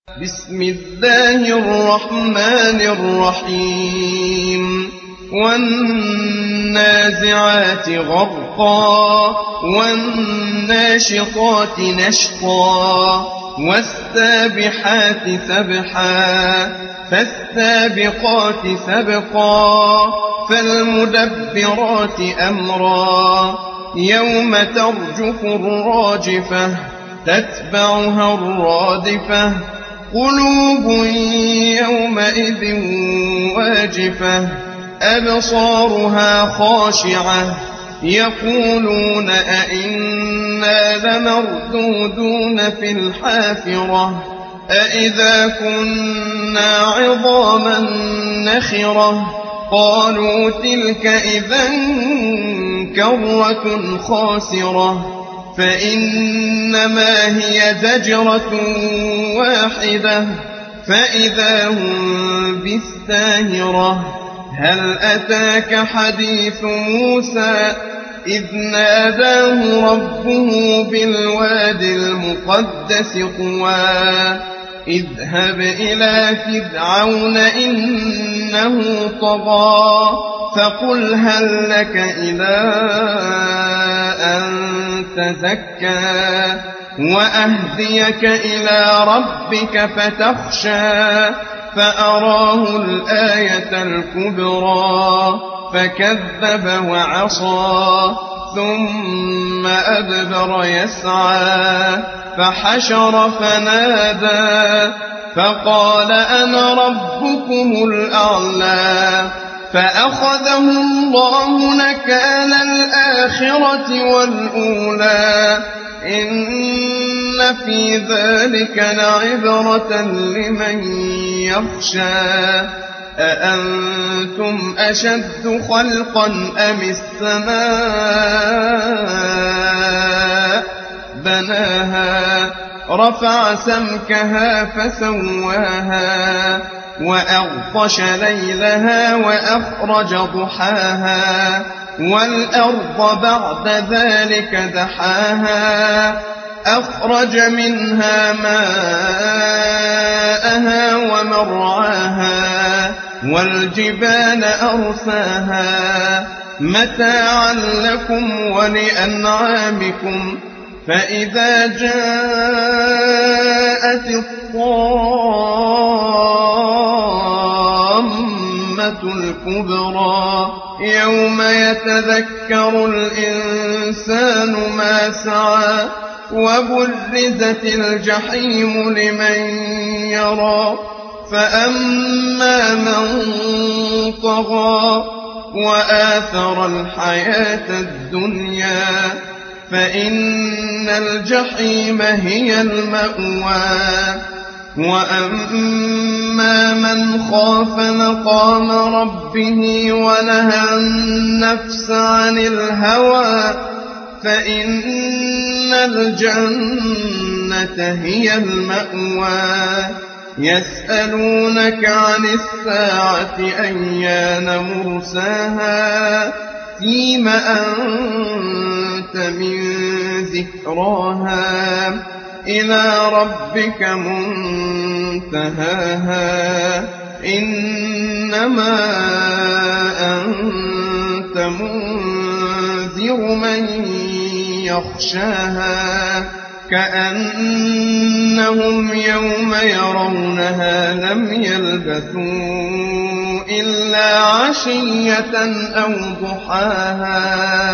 بسم الله الرحمن الرحيم والنازعات غرقا والناشطات نشطا والسابحات سبحا فالسابقات سبقا فالمدبرات أمرا يوم ترجف الراجفة تتبعها الرادفة قلوب يومئذ واجفة أبصارها خاشعة يقولون أئنا لمردودون في الحافرة أئذا كنا عظاما نخرة قالوا تلك إذا كرة خاسرة فإنما هي زجرة واحدة فإذا هم بالساهرة هل أتاك حديث موسى إذ ناداه ربه بالواد المقدس طوى اذهب إلى فرعون إنه طغى فقل هل لك إلى أن تزكى وأهديك إلى ربك فتخشى فأراه الآية الكبرى فكذب وعصى ثم أدبر يسعى فحشر فنادى فقال أنا ربكم الأعلى فأخذه الله نكال الآخرة والأولى إن في ذلك لعبرة لمن يخشى أأنتم أشد خلقا أم السماء بناها رفع سمكها فسواها وأغطش ليلها وأخرج ضحاها والأرض بعد ذلك دحاها أخرج منها ماءها ومرعاها والجبال أرساها متاعا لكم ولأنعامكم فإذا جاءت الطامة الكبرى يوم يتذكر الإنسان ما سعى وبرزت الجحيم لمن يرى فأما من طغى وآثر الحياة الدنيا فإن الجحيم هي المأوى وأما من خاف مقام ربه ونهى النفس عن الهوى فإن الجنة هي المأوى يسألونك عن الساعة أيان مرساها فيم أنت من ذكراها إلى ربك منتهاها إنما أنت منذر من يخشاها كأنهم يوم يرونها لم يلبثوا إلا عشية أو ضحاها